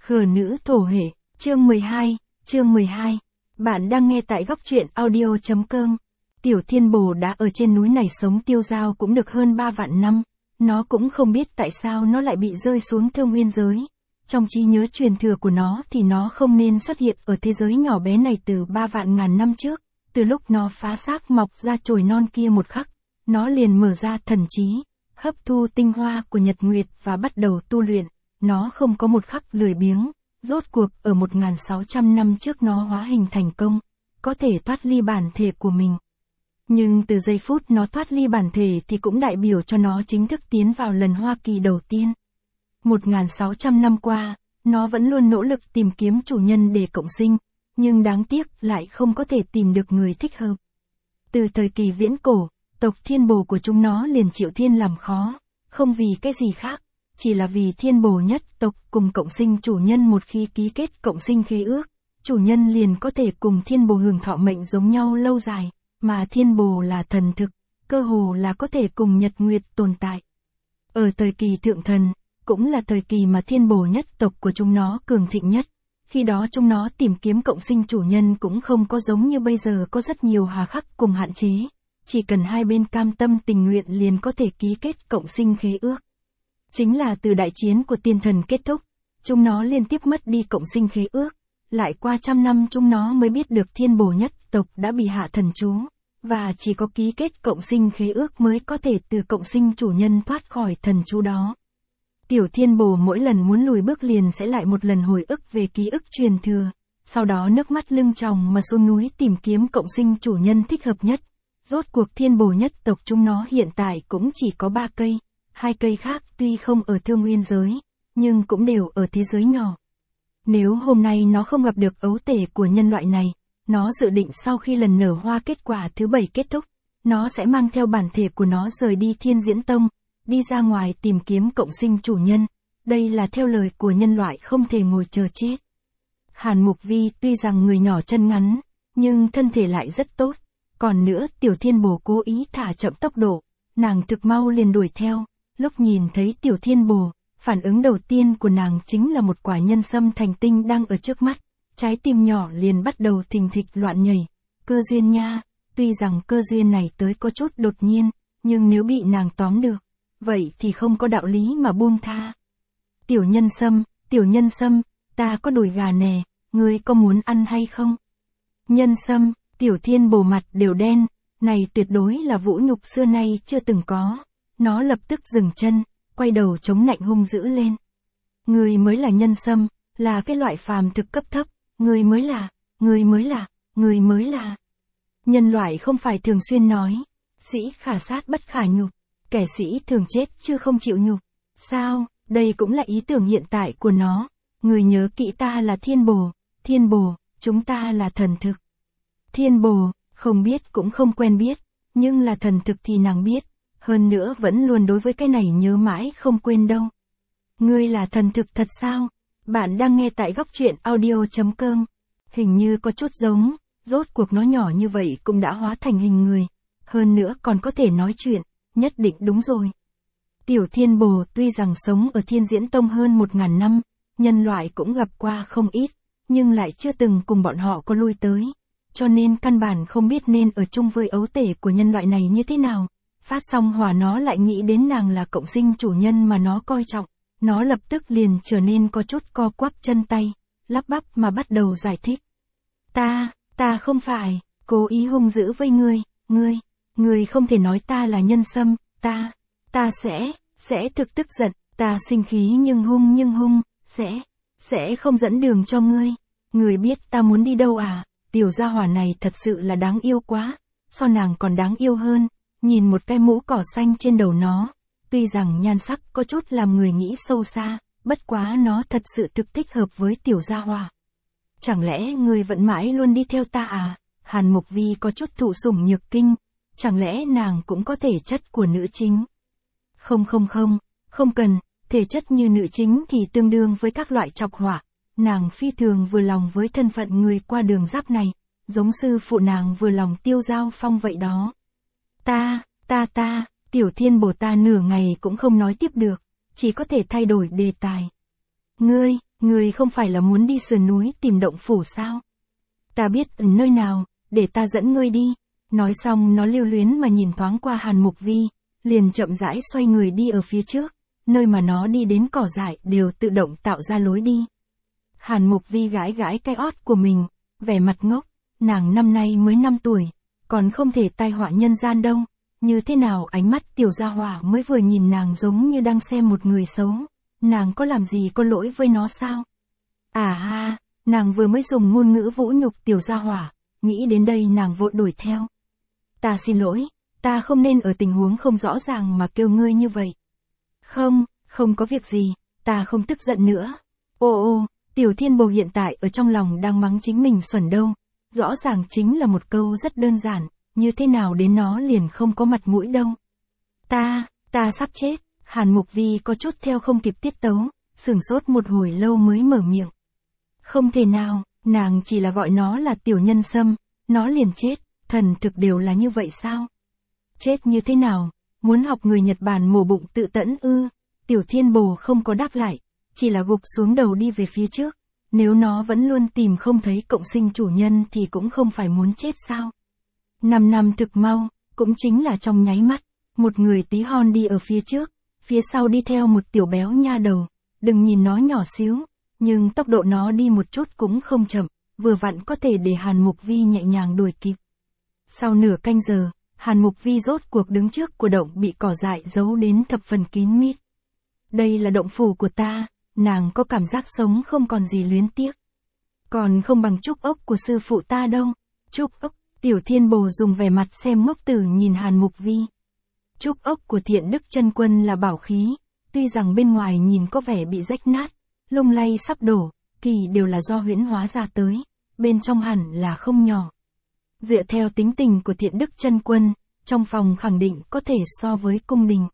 Khờ nữ thổ hệ, chương 12. Bạn đang nghe tại góc truyện audio.com. Tiểu Thiên Bồ đã ở trên núi này sống tiêu dao cũng được hơn 3 vạn năm. Nó cũng không biết tại sao nó lại bị rơi xuống Thương Nguyên giới. Trong trí nhớ truyền thừa của nó thì nó không nên xuất hiện ở thế giới nhỏ bé này từ 3 vạn ngàn năm trước. Từ lúc nó phá xác mọc ra chồi non kia một khắc, nó liền mở ra thần trí, hấp thu tinh hoa của nhật nguyệt và bắt đầu tu luyện. Nó không có một khắc lười biếng, rốt cuộc ở 1.600 năm trước nó hóa hình thành công, có thể thoát ly bản thể của mình. Nhưng từ giây phút nó thoát ly bản thể thì cũng đại biểu cho nó chính thức tiến vào lần Hoa Kỳ đầu tiên. 1.600 năm qua, nó vẫn luôn nỗ lực tìm kiếm chủ nhân để cộng sinh, nhưng đáng tiếc lại không có thể tìm được người thích hợp. Từ thời kỳ viễn cổ, tộc Thiên Bồ của chúng nó liền chịu thiên làm khó, không vì cái gì khác, chỉ là vì Thiên Bồ nhất tộc cùng cộng sinh chủ nhân một khi ký kết cộng sinh khế ước, chủ nhân liền có thể cùng Thiên Bồ hưởng thọ mệnh giống nhau lâu dài, mà Thiên Bồ là thần thực, cơ hồ là có thể cùng nhật nguyệt tồn tại. Ở thời kỳ thượng thần, cũng là thời kỳ mà Thiên Bồ nhất tộc của chúng nó cường thịnh nhất. Khi đó chúng nó tìm kiếm cộng sinh chủ nhân cũng không có giống như bây giờ có rất nhiều hà khắc cùng hạn chế. Chỉ cần hai bên cam tâm tình nguyện liền có thể ký kết cộng sinh khế ước. Chính là từ đại chiến của tiên thần kết thúc, chúng nó liên tiếp mất đi cộng sinh khế ước. Lại qua trăm năm chúng nó mới biết được Thiên Bồ nhất tộc đã bị hạ thần chú. Và chỉ có ký kết cộng sinh khế ước mới có thể từ cộng sinh chủ nhân thoát khỏi thần chú đó. Tiểu Thiên Bồ mỗi lần muốn lùi bước liền sẽ lại một lần hồi ức về ký ức truyền thừa, sau đó nước mắt lưng tròng mà xuống núi tìm kiếm cộng sinh chủ nhân thích hợp nhất. Rốt cuộc Thiên Bồ nhất tộc chúng nó hiện tại cũng chỉ có 3 cây, 2 cây khác tuy không ở Thương Nguyên giới, nhưng cũng đều ở thế giới nhỏ. Nếu hôm nay nó không gặp được ấu tể của nhân loại này, nó dự định sau khi lần nở hoa kết quả thứ 7 kết thúc, nó sẽ mang theo bản thể của nó rời đi Thiên Diễn Tông, đi ra ngoài tìm kiếm cộng sinh chủ nhân. Đây là theo lời của nhân loại không thể ngồi chờ chết. Hàn Mục Vi tuy rằng người nhỏ chân ngắn, nhưng thân thể lại rất tốt. Còn nữa Tiểu Thiên Bồ cố ý thả chậm tốc độ, nàng thực mau liền đuổi theo. Lúc nhìn thấy Tiểu Thiên Bồ, phản ứng đầu tiên của nàng chính là một quả nhân sâm thành tinh đang ở trước mắt. Trái tim nhỏ liền bắt đầu thình thịch loạn nhảy. Cơ duyên nha, tuy rằng cơ duyên này tới có chút đột nhiên, nhưng nếu bị nàng tóm được, vậy thì không có đạo lý mà buông tha. Tiểu nhân sâm, ta có đùi gà nè, ngươi có muốn ăn hay không? Nhân sâm, Tiểu Thiên Bồ mặt đều đen, này tuyệt đối là vũ nhục xưa nay chưa từng có. Nó lập tức dừng chân, quay đầu chống nạnh hung dữ lên. Ngươi mới là nhân sâm, là cái loại phàm thực cấp thấp, ngươi mới là. Nhân loại không phải thường xuyên nói, sĩ khả sát bất khả nhục, kẻ sĩ thường chết chứ không chịu nhục. Sao, đây cũng là ý tưởng hiện tại của nó. Người nhớ kỹ ta là Thiên Bồ, chúng ta là thần thực. Thiên Bồ, không biết cũng không quen biết, nhưng là thần thực thì nàng biết, hơn nữa vẫn luôn đối với cái này nhớ mãi không quên đâu. Ngươi là thần thực thật sao? Bạn đang nghe tại góc truyện audio.com. Hình như có chút giống, rốt cuộc nó nhỏ như vậy cũng đã hóa thành hình người, hơn nữa còn có thể nói chuyện, nhất định đúng rồi. Tiểu Thiên Bồ tuy rằng sống ở Thiên Diễn Tông hơn 1.000 năm, nhân loại cũng gặp qua không ít, nhưng lại chưa từng cùng bọn họ có lui tới, cho nên căn bản không biết nên ở chung với ấu tể của nhân loại này như thế nào. Phát xong hỏa nó lại nghĩ đến nàng là cộng sinh chủ nhân mà nó coi trọng, nó lập tức liền trở nên có chút co quắp chân tay, lắp bắp mà bắt đầu giải thích. Ta không phải, cố ý hung dữ với ngươi không thể nói ta là nhân sâm, ta sẽ thực tức giận, ta sinh khí nhưng hung, sẽ không dẫn đường cho ngươi. Ngươi biết ta muốn đi đâu à? Tiểu gia hỏa này thật sự là đáng yêu quá, so nàng còn đáng yêu hơn, nhìn một cái mũ cỏ xanh trên đầu nó, tuy rằng nhan sắc có chút làm người nghĩ sâu xa, bất quá nó thật sự thực thích hợp với tiểu gia hỏa. Chẳng lẽ ngươi vẫn mãi luôn đi theo ta à? Hàn Mục Vi có chút thụ sủng nhược kinh, chẳng lẽ nàng cũng có thể chất của nữ chính? Không cần, thể chất như nữ chính thì tương đương với các loại trọc hỏa. Nàng phi thường vừa lòng với thân phận người qua đường giáp này, giống sư phụ nàng vừa lòng Tiêu Giao Phong vậy đó. Tiểu Thiên Bồ ta nửa ngày cũng không nói tiếp được, chỉ có thể thay đổi đề tài. Ngươi không phải là muốn đi sườn núi tìm động phủ sao? Ta biết ở nơi nào, để ta dẫn ngươi đi. Nói xong nó lưu luyến mà nhìn thoáng qua Hàn Mục Vi, liền chậm rãi xoay người đi ở phía trước, nơi mà nó đi đến cỏ dại đều tự động tạo ra lối đi. Hàn Mục Vi gãi gãi cái ót của mình, vẻ mặt ngốc, nàng năm nay mới 5 tuổi, còn không thể tai họa nhân gian đâu, như thế nào ánh mắt tiểu gia hỏa mới vừa nhìn nàng giống như đang xem một người xấu, nàng có làm gì có lỗi với nó sao? À ha, nàng vừa mới dùng ngôn ngữ vũ nhục tiểu gia hỏa, nghĩ đến đây nàng vội đuổi theo. Ta xin lỗi, ta không nên ở tình huống không rõ ràng mà kêu ngươi như vậy. Không có việc gì, ta không tức giận nữa. Ô, Tiểu Thiên Bồ hiện tại ở trong lòng đang mắng chính mình xuẩn đâu, rõ ràng chính là một câu rất đơn giản, như thế nào đến nó liền không có mặt mũi đâu. Ta sắp chết, Hàn Mục Vi có chút theo không kịp tiết tấu, sửng sốt một hồi lâu mới mở miệng. Không thể nào, nàng chỉ là gọi nó là tiểu nhân sâm, nó liền chết, thần thực đều là như vậy sao? Chết như thế nào, muốn học người Nhật Bản mổ bụng tự tẫn ư? Tiểu Thiên Bồ không có đáp lại, chỉ là gục xuống đầu đi về phía trước, nếu nó vẫn luôn tìm không thấy cộng sinh chủ nhân thì cũng không phải muốn chết sao? 5 năm thực mau, cũng chính là trong nháy mắt, một người tí hon đi ở phía trước, phía sau đi theo một tiểu béo nha đầu, đừng nhìn nó nhỏ xíu, nhưng tốc độ nó đi một chút cũng không chậm, vừa vặn có thể để Hàn Mục Vi nhẹ nhàng đuổi kịp. Sau nửa canh giờ, Hàn Mục Vi rốt cuộc đứng trước của động bị cỏ dại giấu đến thập phần kín mít. Đây là động phủ của ta, nàng có cảm giác sống không còn gì luyến tiếc. Còn không bằng trúc ốc của sư phụ ta đâu. Trúc ốc, Tiểu Thiên Bồ dùng vẻ mặt xem ngốc tử nhìn Hàn Mục Vi. Trúc ốc của Thiện Đức Chân Quân là bảo khí, tuy rằng bên ngoài nhìn có vẻ bị rách nát, lung lay sắp đổ, kỳ đều là do huyễn hóa ra tới, bên trong hẳn là không nhỏ. Dựa theo tính tình của Thiện Đức Chân Quân, trong phòng khẳng định có thể so với cung đình.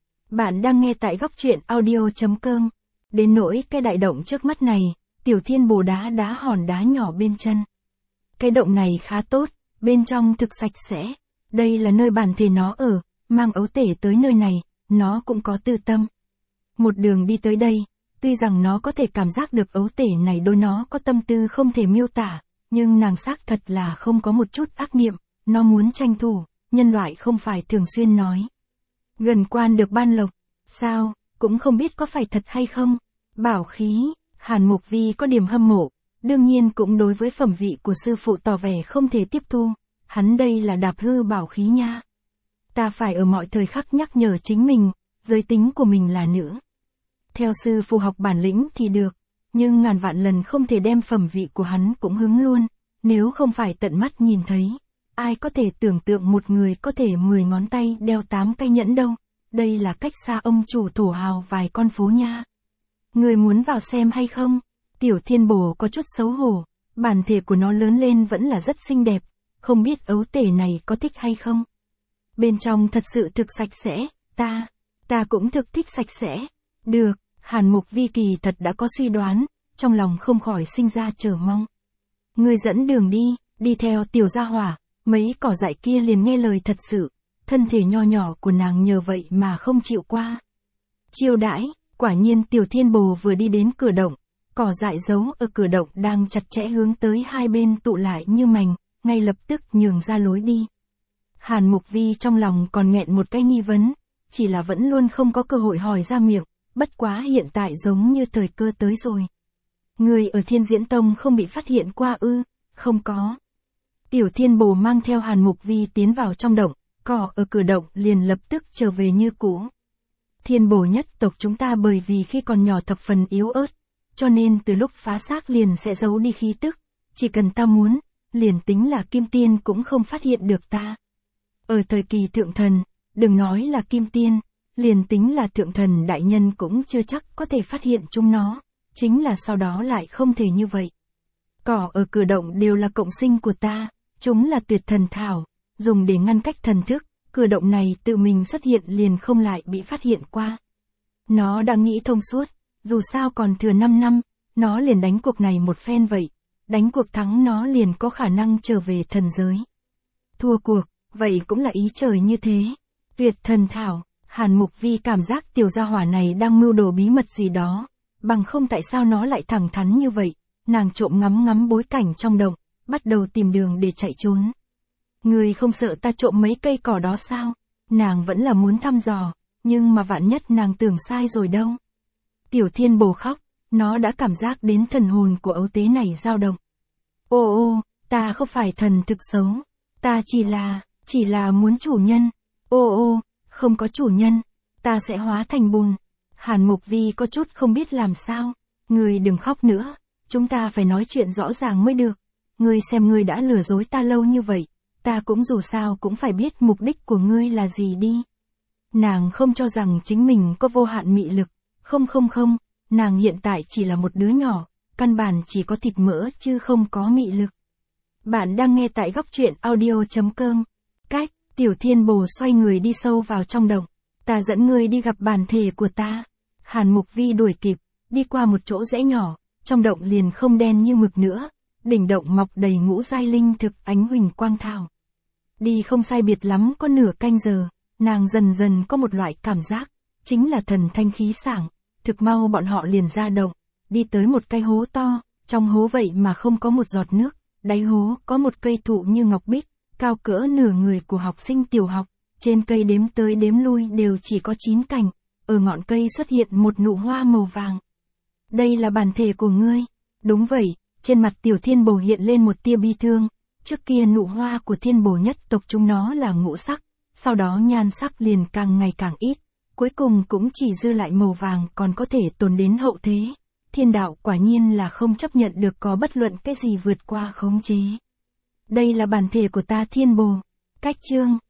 Bạn đang nghe tại góc truyện audio.com. Đến nỗi cái đại động trước mắt này, Tiểu Thiên Bồ đá hòn đá nhỏ bên chân. Cái động này khá tốt, bên trong thực sạch sẽ. Đây là nơi bản thể nó ở, mang ấu tể tới nơi này, nó cũng có tư tâm. Một đường đi tới đây, tuy rằng nó có thể cảm giác được ấu tể này đối nó có tâm tư không thể miêu tả, nhưng nàng xác thật là không có một chút ác niệm, nó muốn tranh thủ, nhân loại không phải thường xuyên nói. Gần quan được ban lộc, sao, cũng không biết có phải thật hay không. Bảo khí, Hàn Mục Vi có điểm hâm mộ, đương nhiên cũng đối với phẩm vị của sư phụ tỏ vẻ không thể tiếp thu, hắn đây là đạp hư bảo khí nha. Ta phải ở mọi thời khắc nhắc nhở chính mình, giới tính của mình là nữ. Theo sư phụ học bản lĩnh thì được, nhưng ngàn vạn lần không thể đem phẩm vị của hắn cũng hứng luôn, nếu không phải tận mắt nhìn thấy. Ai có thể tưởng tượng một người có thể 10 ngón tay đeo 8 cây nhẫn đâu, đây là cách xa ông chủ thổ hào vài con phố nha. Người muốn vào xem hay không? Tiểu Thiên Bồ có chút xấu hổ, bản thể của nó lớn lên vẫn là rất xinh đẹp, không biết ấu tể này có thích hay không? Bên trong thật sự thực sạch sẽ, ta cũng thực thích sạch sẽ. Được, Hàn Mục Vi kỳ thật đã có suy đoán, trong lòng không khỏi sinh ra chờ mong. Người dẫn đường đi theo tiểu gia hỏa, mấy cỏ dại kia liền nghe lời thật sự, thân thể nho nhỏ của nàng nhờ vậy mà không chịu qua. Chiêu đãi, quả nhiên Tiểu Thiên Bồ vừa đi đến cửa động, cỏ dại giấu ở cửa động đang chặt chẽ hướng tới hai bên tụ lại như mành, ngay lập tức nhường ra lối đi. Hàn Mục Vi trong lòng còn nghẹn một cái nghi vấn, chỉ là vẫn luôn không có cơ hội hỏi ra miệng, bất quá hiện tại giống như thời cơ tới rồi. Người ở Thiên Diễn Tông không bị phát hiện qua ư? Không có. Tiểu Thiên Bồ mang theo Hàn Mục Vi tiến vào trong động, cỏ ở cửa động liền lập tức trở về như cũ. Thiên Bồ nhất tộc chúng ta bởi vì khi còn nhỏ thập phần yếu ớt, cho nên từ lúc phá xác liền sẽ giấu đi khí tức, chỉ cần ta muốn, liền tính là Kim Tiên cũng không phát hiện được ta. Ở thời kỳ thượng thần, đừng nói là Kim Tiên, liền tính là thượng thần đại nhân cũng chưa chắc có thể phát hiện chúng nó, chính là sau đó lại không thể như vậy. Cỏ ở cửa động đều là cộng sinh của ta, chúng là tuyệt thần thảo, dùng để ngăn cách thần thức, cửa động này tự mình xuất hiện liền không lại bị phát hiện qua. Nó đã nghĩ thông suốt, dù sao còn thừa 5 năm, nó liền đánh cuộc này một phen vậy, đánh cuộc thắng nó liền có khả năng trở về thần giới. Thua cuộc, vậy cũng là ý trời như thế. Tuyệt thần thảo, Hàn Mục Vi cảm giác tiểu gia hỏa này đang mưu đồ bí mật gì đó, bằng không tại sao nó lại thẳng thắn như vậy. Nàng trộm ngắm ngắm bối cảnh trong động, bắt đầu tìm đường để chạy trốn. Ngươi không sợ ta trộm mấy cây cỏ đó sao? Nàng vẫn là muốn thăm dò, nhưng mà vạn nhất nàng tưởng sai rồi đâu. Tiểu Thiên Bồ khóc, nó đã cảm giác đến thần hồn của ấu tế này dao động. Ô, ta không phải thần thực xấu, ta chỉ là muốn chủ nhân. Ô, không có chủ nhân, ta sẽ hóa thành bùn. Hàn Mục Vi có chút không biết làm sao. Ngươi đừng khóc nữa, chúng ta phải nói chuyện rõ ràng mới được. Ngươi xem ngươi đã lừa dối ta lâu như vậy, ta cũng dù sao cũng phải biết mục đích của ngươi là gì đi. Nàng không cho rằng chính mình có vô hạn mị lực. Không, nàng hiện tại chỉ là một đứa nhỏ, căn bản chỉ có thịt mỡ chứ không có mị lực. Bạn đang nghe tại góc truyện audio.com. Cách, Tiểu Thiên Bồ xoay người đi sâu vào trong động. Ta dẫn ngươi đi gặp bản thể của ta. Hàn Mục Vi đuổi kịp, đi qua một chỗ rẽ nhỏ, trong động liền không đen như mực nữa. Đỉnh động mọc đầy ngũ giai linh thực ánh huỳnh quang thảo. Đi không sai biệt lắm có nửa canh giờ, nàng dần dần có một loại cảm giác, chính là thần thanh khí sảng. Thực mau bọn họ liền ra động, đi tới một cái hố to, trong hố vậy mà không có một giọt nước, đáy hố có một cây thụ như ngọc bích, cao cỡ nửa người của học sinh tiểu học, trên cây đếm tới đếm lui đều chỉ có 9 cành, ở ngọn cây xuất hiện một nụ hoa màu vàng. Đây là bản thể của ngươi. Đúng vậy, trên mặt Tiểu Thiên Bồ hiện lên một tia bi thương, trước kia nụ hoa của Thiên Bồ nhất tộc chúng nó là ngũ sắc, sau đó nhan sắc liền càng ngày càng ít. Cuối cùng cũng chỉ dư lại màu vàng còn có thể tồn đến hậu thế. Thiên đạo quả nhiên là không chấp nhận được có bất luận cái gì vượt qua khống chế. Đây là bản thể của ta Thiên Bồ. Cách chương